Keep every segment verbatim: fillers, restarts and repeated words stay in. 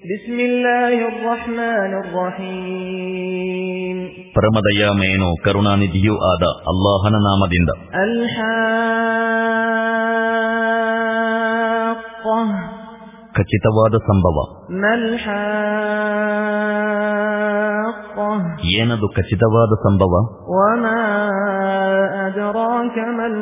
ಬಿಸ್ಮಿಲ್ಲಾಹಿರ್ ರಹ್ಮಾನಿರ್ ರಹೀಮ್. ಪರಮದಯಾಮಯನೂ ಕರುಣಾನಿಧಿಯೂ ಆದ ಅಲ್ಲಾಹನ ನಾಮದಿಂದ. ಅಲ್ ಹಾಕ್ಕಃ ಖಚಿತವಾದ ಸಂಭವ. ಮಲ್ ಹಾಕ್ಕಃ ಏನದು ಖಚಿತವಾದ ಸಂಭವ? ವಮಾ ಅದ್ರಾಕ ಮಲ್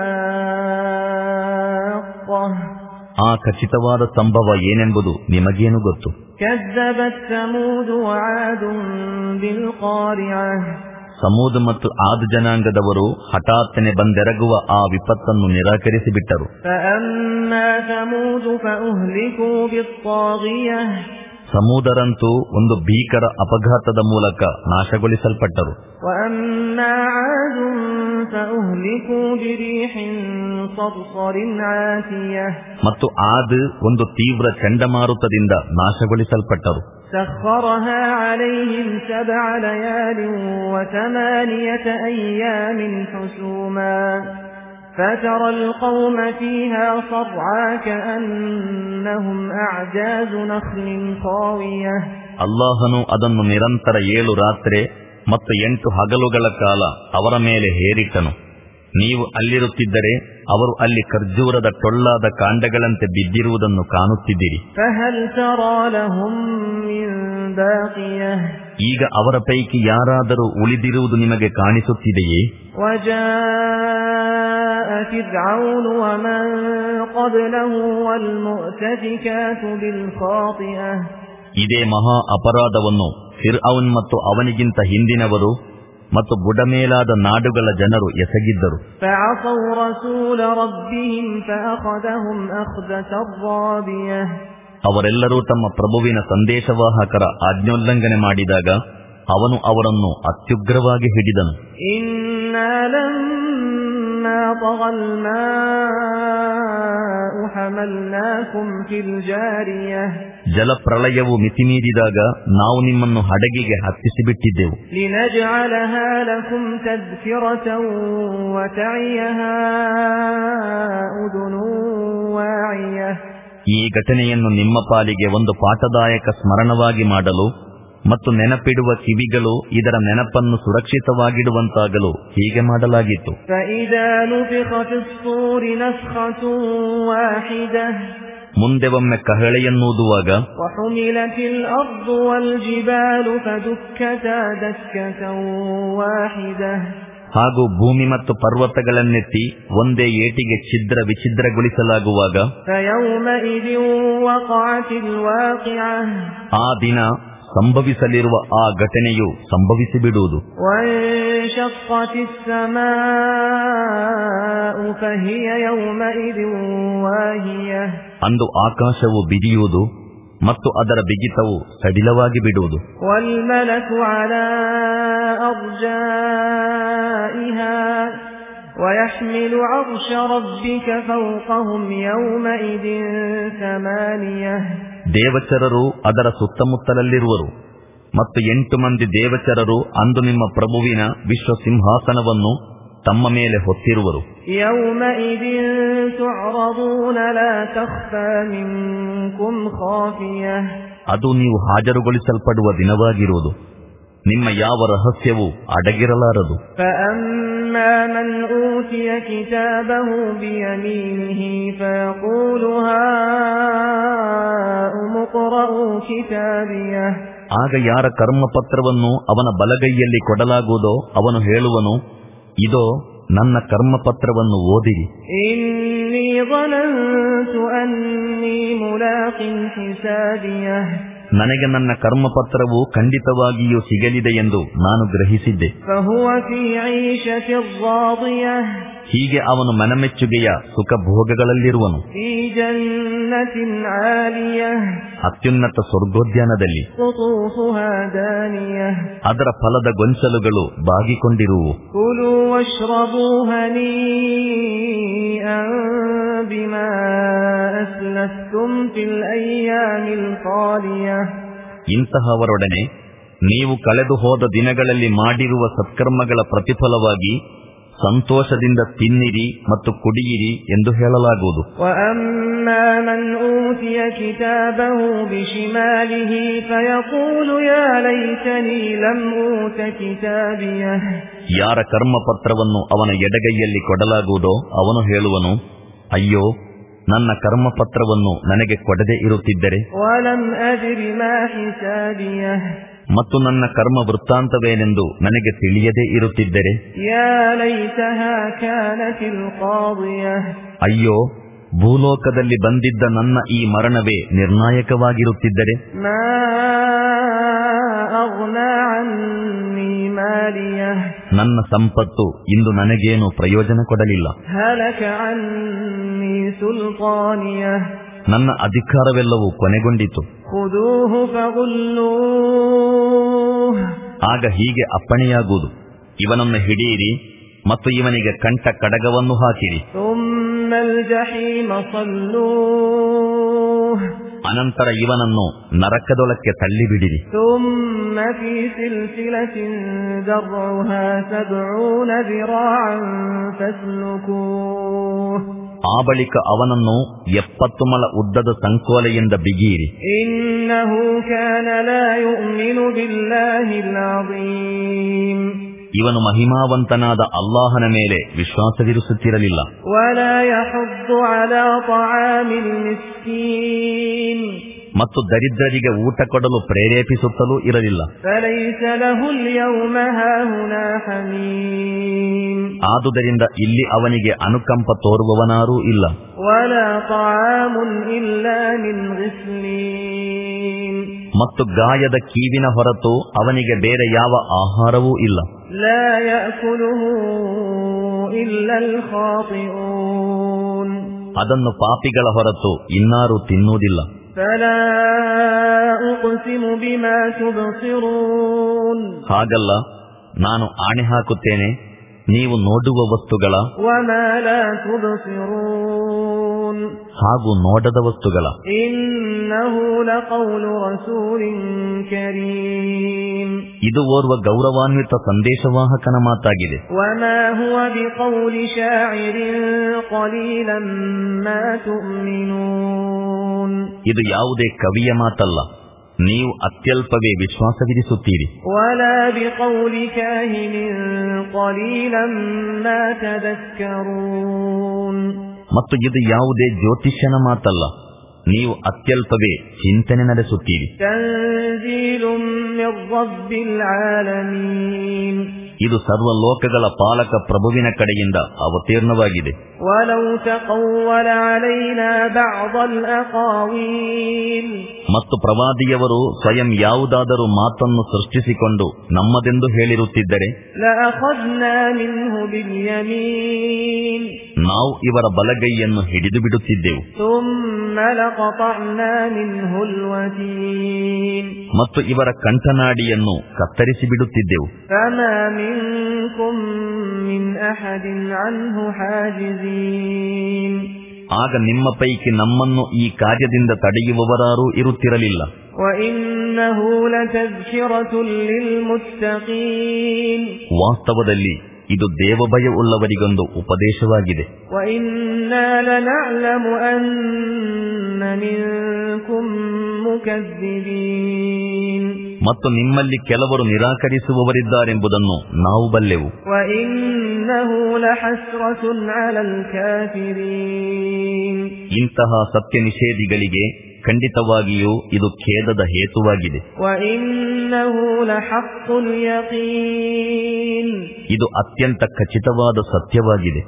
ಹಾಕ್ಕಃ ಆ ಖಚಿತವಾದ ಸಂಭವ ಏನೆಂಬುದು ನಿಮಗೇನು ಗೊತ್ತು? ಕಜ್ಜಬತ್ ಸಮೂದ್ ವಆದ್ ಬಿಲ್ ಖಾರಿಅಹ್ ಸಮೂದ್ ಮತ್ತು ಆದ್ ಜನಾಂಗದವರು ಹಠಾತ್ತನೆ ಬಂದೆರಗುವ ಆ ವಿಪತ್ತನ್ನು ನಿರಾಕರಿಸಿಬಿಟ್ಟರು. ಫಅಮ್ಮಾ ಸಮೂದ್ ಫಉಹ್ಲಿಕೂ ಬಿತ್ತಾಗಿಯಹ್ ಸಮೂದರಂತೂ ಒಂದು ಭೀಕರ ಅಪಘಾತದ ಮೂಲಕ ನಾಶಗೊಳಿಸಲ್ಪಟ್ಟರು. ವಅಮ್ಮಾ ಆದ್ ಫಉಹ್ಲಿಕೂ ಬಿರೀಹಿನ್ ಸರ್ಸರಿನ್ ಆತಿಯಹ್ ಮತ್ತು ಆದ್ ಒಂದು ತೀವ್ರ ಚಂಡಮಾರುತದಿಂದ ನಾಶಗೊಳಿಸಲ್ಪಟ್ಟರು. ಸಖರಹಾ ಅಲೈಹಿಂ ಸಬ್ಅ ಲಯಾಲಿನ್ ವಥಮಾನಿಯತ ಅಯ್ಯಾಮಿನ್ ಹುಸೂಮಾ فترى القوم فيها صرعى كأنهم أعجاز نخل خاوية. ಅಲ್ಲಾಹನು ಅದನ್ನು ನಿರಂತರ ಏಳು ರಾತ್ರಿ ಮತ್ತು ಎಂಟು ಹಗಲುಗಳ ಕಾಲ ಅವರ ಮೇಲೆ ಹೇರಿಟ್ಟನು. ನೀವು ಅಲ್ಲಿರುತ್ತಿದ್ದರೆ ಅವರು ಅಲ್ಲಿ ಖರ್ಜೂರದ ಟೊಳ್ಳಾದ ಕಾಂಡಗಳಂತೆ ಬಿದ್ದಿರುವುದನ್ನು ಕಾಣುತ್ತಿದ್ದೀರಿ. فهل ترى لهم من باقية ಈಗ ಅವರ ಪೈಕಿ ಯಾರಾದರೂ ಉಳಿದಿರುವುದು ನಿಮಗೆ ಕಾಣಿಸುತ್ತಿದೆಯೇ? وجاء فرعون ومن قبله والمؤتفكات بالخاطئة. ಇದೇ ಮಹಾ ಅಪರಾಧವನ್ನು ಫಿರ್ಔನ್ ಮತ್ತು ಅವನಿಗಿಂತ ಹಿಂದಿನವರು ಮತ್ತು ಬುಡಮೇಲಾದ ನಾಡುಗಳ ಜನರು ಎಸಗಿದ್ದರು. فعصوا رسول ربهم فأخذهم أخذة رابية. ಅವರೆಲ್ಲರೂ ತಮ್ಮ ಪ್ರಭುವಿನ ಸಂದೇಶವಾಹಕರ ಆಜ್ಞೋಲ್ಲಂಘನೆ ಮಾಡಿದಾಗ ಅವನು ಅವರನ್ನು ಅತ್ಯುಗ್ರವಾಗಿ ಹಿಡಿದನು. إنا لما طغى الماء حملناكم في الجارية. ಜಲಪ್ರಳಯವು ಮಿತಿಮೀರಿದಾಗ ನಾವು ನಿಮ್ಮನ್ನು ಹಡಗಿಗೆ ಹತ್ತಿಸಿಬಿಟ್ಟಿದ್ದೆವು. لنجعلها لكم تذكرة وتعيها أذن واعية. ಈ ಘಟನೆಯನ್ನು ನಿಮ್ಮ ಪಾಲಿಗೆ ಒಂದು ಪಾಠದಾಯಕ ಸ್ಮರಣವಾಗಿ ಮಾಡಲು ಮತ್ತು ನೆನಪಿಡುವ ಕಿವಿಗಳು ಇದರ ನೆನಪನ್ನು ಸುರಕ್ಷಿತವಾಗಿಡುವಂತಾಗಲು ಹೀಗೆ ಮಾಡಲಾಗಿತ್ತು. فإذا نفخ في الصور نفخة واحدة. ಮುಂದೆ ಒಮ್ಮೆ ಕಹಳೆಯನ್ನೂದುವಾಗ وحملت الأرض والجبال فدكتا دكة واحدة. ಹಾಗೂ ಭೂಮಿ ಮತ್ತು ಪರ್ವತಗಳನ್ನೆತ್ತಿ ಒಂದೇ ಏಟಿಗೆ ಛಿದ್ರ ವಿಛಿದ್ರಗೊಳಿಸಲಾಗುವಾಗ فيومئذ وقعت الواقعة. ಆ ದಿನ ಸಂಭವಿಸಲಿರುವ ಆ ಘಟನೆಯು ಸಂಭವಿಸಿಬಿಡುವುದು. وانشقت السماء فهي يومئذ واهية. ಅಂದು ಆಕಾಶವು ಬಿಡಿಯುವುದು ಮತ್ತು ಅದರ ಬಿಗಿತವು ಸಡಿಲವಾಗಿ ಬಿಡುವುದು. والملك على أرجائها ويحمل عرش ربك فوقهم يومئذ ثمانية. ದೇವಚರರು ಅದರ ಸುತ್ತಮುತ್ತಲಲ್ಲಿರುವರು ಮತ್ತು ಎಂಟು ಮಂದಿ ದೇವಚರರು ಅಂದು ನಿಮ್ಮ ಪ್ರಭುವಿನ ವಿಶ್ವ ಸಿಂಹಾಸನವನ್ನು ತಮ್ಮ ಮೇಲೆ ಹೊತ್ತಿರುವರು. يومئذ تعرضون لا تخفى منكم خافية. ಅದು ನೀವು ಹಾಜರುಗೊಳಿಸಲ್ಪಡುವ ದಿನವಾಗಿರುವುದು. ನಿಮ್ಮ ಯಾವ ರಹಸ್ಯವೂ ಅಡಗಿರಲಾರದು. فأما من أوتي كتابه بيمينه فيقول هاؤم اقرءوا كتابيه. ಆಗ ಯಾರ ಕರ್ಮಪತ್ರವನ್ನು ಅವನ ಬಲಗೈಯಲ್ಲಿ ಕೊಡಲಾಗುವುದೋ ಅವನು ಹೇಳುವನು, ಇದೋ ನನ್ನ ಕರ್ಮಪತ್ರವನ್ನು ಓದಿರಿ. إني ظننت أني ملاق حسابيه. ನನಗೆ ನನ್ನ ಕರ್ಮಪತ್ರವು ಖಂಡಿತವಾಗಿಯೂ ಸಿಗಲಿದೆ ಎಂದು ನಾನು ಗ್ರಹಿಸಿದ್ದೆ. فهو في عيشة راضية. ಹೀಗೆ ಅವನು ಮನಮೆಚ್ಚುಗೆಯ ಸುಖ ಭೋಗಗಳಲ್ಲಿರುವನು. في جنة عالية. ಅತ್ಯುನ್ನತ ಸ್ವರ್ಗೋದ್ಯಾನದಲ್ಲಿ. قطوفها دانية. ಅದರ ಫಲದ ಗೊಂಚಲುಗಳು ಬಾಗಿಕೊಂಡಿರುವು. كلوا واشربوا هنيئا بما أسلفتم في الأيام الخالية. ಇಂತಹವರೊಡನೆ ನೀವು ಕಳೆದು ಹೋದ ದಿನಗಳಲ್ಲಿ ಮಾಡಿರುವ ಸತ್ಕರ್ಮಗಳ ಪ್ರತಿಫಲವಾಗಿ ಸಂತೋಷದಿಂದ ತಿನ್ನಿರಿ ಮತ್ತು ಕುಡಿಯಿರಿ ಎಂದು ಹೇಳಲಾಗುವುದು. ಯಾರ ಕರ್ಮಪತ್ರವನ್ನು ಅವನ ಎಡಗೈಯಲ್ಲಿ ಕೊಡಲಾಗುವುದೋ ಅವನು ಹೇಳುವನು, ಅಯ್ಯೋ, ನನ್ನ ಕರ್ಮಪತ್ರವನ್ನು ನನಗೆ ಕೊಡದೆ ಇರುತ್ತಿದ್ದರೆ ಮತ್ತು ನನ್ನ ಕರ್ಮ ವೃತ್ತಾಂತವೇನೆಂದು ನನಗೆ ತಿಳಿಯದೇ ಇರುತ್ತಿದ್ದರೆ, ಅಯ್ಯೋ, ಭೂಲೋಕದಲ್ಲಿ ಬಂದಿದ್ದ ನನ್ನ ಈ ಮರಣವೇ ನಿರ್ಣಾಯಕವಾಗಿರುತ್ತಿದ್ದರೆ, ನನ್ನ ಸಂಪತ್ತು ಇಂದು ನನಗೇನು ಪ್ರಯೋಜನ ಕೊಡಲಿಲ್ಲ, ನನ್ನ ಅಧಿಕಾರವೆಲ್ಲವೂ ಕೊನೆಗೊಂಡಿತು. ಆಗ ಹೀಗೆ ಅಪ್ಪಣೆಯಾಗುವುದು, ಇವನನ್ನು ಹಿಡಿಯಿರಿ ಮತ್ತು ಇವನಿಗೆ ಕಂಠ ಕಡಗವನ್ನು ಹಾಕಿರಿ. ಅನಂತರ ಇವನನ್ನು ನರಕದೊಳಕ್ಕೆ ತಳ್ಳಿಬಿಡಿರಿ. ಆ ಬಳಿಕ ಅವನನ್ನು ಎಪ್ಪತ್ತು ಮೊಳ ಉದ್ದದ ಸಂಕೋಲೆಯಿಂದ ಬಿಗಿಯಿರಿ. ಇವನು ಮಹಿಮಾವಂತನಾದ ಅಲ್ಲಾಹನ ಮೇಲೆ ವಿಶ್ವಾಸವಿರಿಸುತ್ತಿರಲಿಲ್ಲ. ಮತ್ತು ದರಿದ್ರರಿಗೆ ಊಟ ಕೊಡಲು ಪ್ರೇರೇಪಿಸುತ್ತಲೂ ಇರಲಿಲ್ಲ. ಆದುದರಿಂದ ಇಲ್ಲಿ ಅವನಿಗೆ ಅನುಕಂಪ ತೋರುವವನಾರೂ ಇಲ್ಲ. ಮತ್ತು ಗಾಯದ ಕೀವಿನ ಹೊರತು ಅವನಿಗೆ ಬೇರೆ ಯಾವ ಆಹಾರವೂ ಇಲ್ಲ. ಅದನ್ನು ಪಾಪಿಗಳ ಹೊರತು ಇನ್ನಾರೂ ತಿನ್ನುವುದಿಲ್ಲ. ಹಾಗಲ್ಲ, ನಾನು ಆಣೆ ಹಾಕುತ್ತೇನೆ, ನೀವು ನೋಡುವ ವಸ್ತುಗಳ ಹಾಗೂ ನೋಡದ ವಸ್ತುಗಳ. ಇದು ಓರ್ವ ಗೌರವಾನ್ವಿತ ಸಂದೇಶವಾಹಕನ ಮಾತಾಗಿದೆ. ಇದು ಯಾವುದೇ ಕವಿಯ ಮಾತಲ್ಲ, ನೀವು ಅತ್ಯಲ್ಪವೇ ವಿಶ್ವಾಸವಿರಿಸುತ್ತೀರಿ. ಮತ್ತು ಇದು ಯಾವುದೇ ಜ್ಯೋತಿಷ್ಯನ ಮಾತಲ್ಲ, ನೀವು ಅತ್ಯಲ್ಪವೇ ಚಿಂತನೆ ನಡೆಸುತ್ತೀರಿ. ಇದು ಸರ್ವಲೋಕಗಳ ಪಾಲಕ ಪ್ರಭುವಿನ ಕಡೆಯಿಂದ ಅವತೀರ್ಣವಾಗಿದೆ. ಮತ್ತು ಪ್ರವಾದಿಯವರು ಸ್ವಯಂ ಯಾವುದಾದರೂ ಮಾತನ್ನು ಸೃಷ್ಟಿಸಿಕೊಂಡು ನಮ್ಮದೆಂದು ಹೇಳಿರುತ್ತಿದ್ದರೆ ನಾವು ಇವರ ಬಲಗೈಯನ್ನು ಹಿಡಿದು ಬಿಡುತ್ತಿದ್ದೆವು. ಮತ್ತು ಇವರ ಕಂಠನಾಡಿಯನ್ನು ಕತ್ತರಿಸಿ ಬಿಡುತ್ತಿದ್ದೆವು. ಆಗ ನಿಮ್ಮ ಪೈಕಿ ನಮ್ಮನ್ನು ಈ ಕಾರ್ಯದಿಂದ ತಡೆಯುವವರಾರೂ ಇರುತ್ತಿರಲಿಲ್ಲ. ವಾಸ್ತವದಲ್ಲಿ ಇದು ದೇವಭಯ ಉಳ್ಳವರಿಗೊಂದು ಉಪದೇಶವಾಗಿದೆ. ಮತ್ತು ನಿಮ್ಮಲ್ಲಿ ಕೆಲವರು ನಿರಾಕರಿಸುವವರಿದ್ದಾರೆಂಬುದನ್ನು ನಾವು ಬಲ್ಲೆವು. ಇಂತಹ ಸತ್ಯ ನಿಷೇಧಿಗಳಿಗೆ ಖಂಡಿತವಾಗಿಯೂ ಇದು ಖೇದದ ಹೇತುವಾಗಿದೆ. ಇದು ಅತ್ಯಂತ ಖಚಿತವಾದ ಸತ್ಯವಾಗಿದೆ.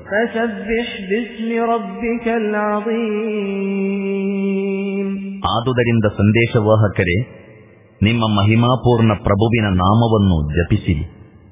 ಆದುದರಿಂದ ಸಂದೇಶವಾಹಕರೇ, ನಿಮ್ಮ ಮಹಿಮಾಪೂರ್ಣ ಪ್ರಭುವಿನ ನಾಮವನ್ನು ಜಪಿಸಿರಿ.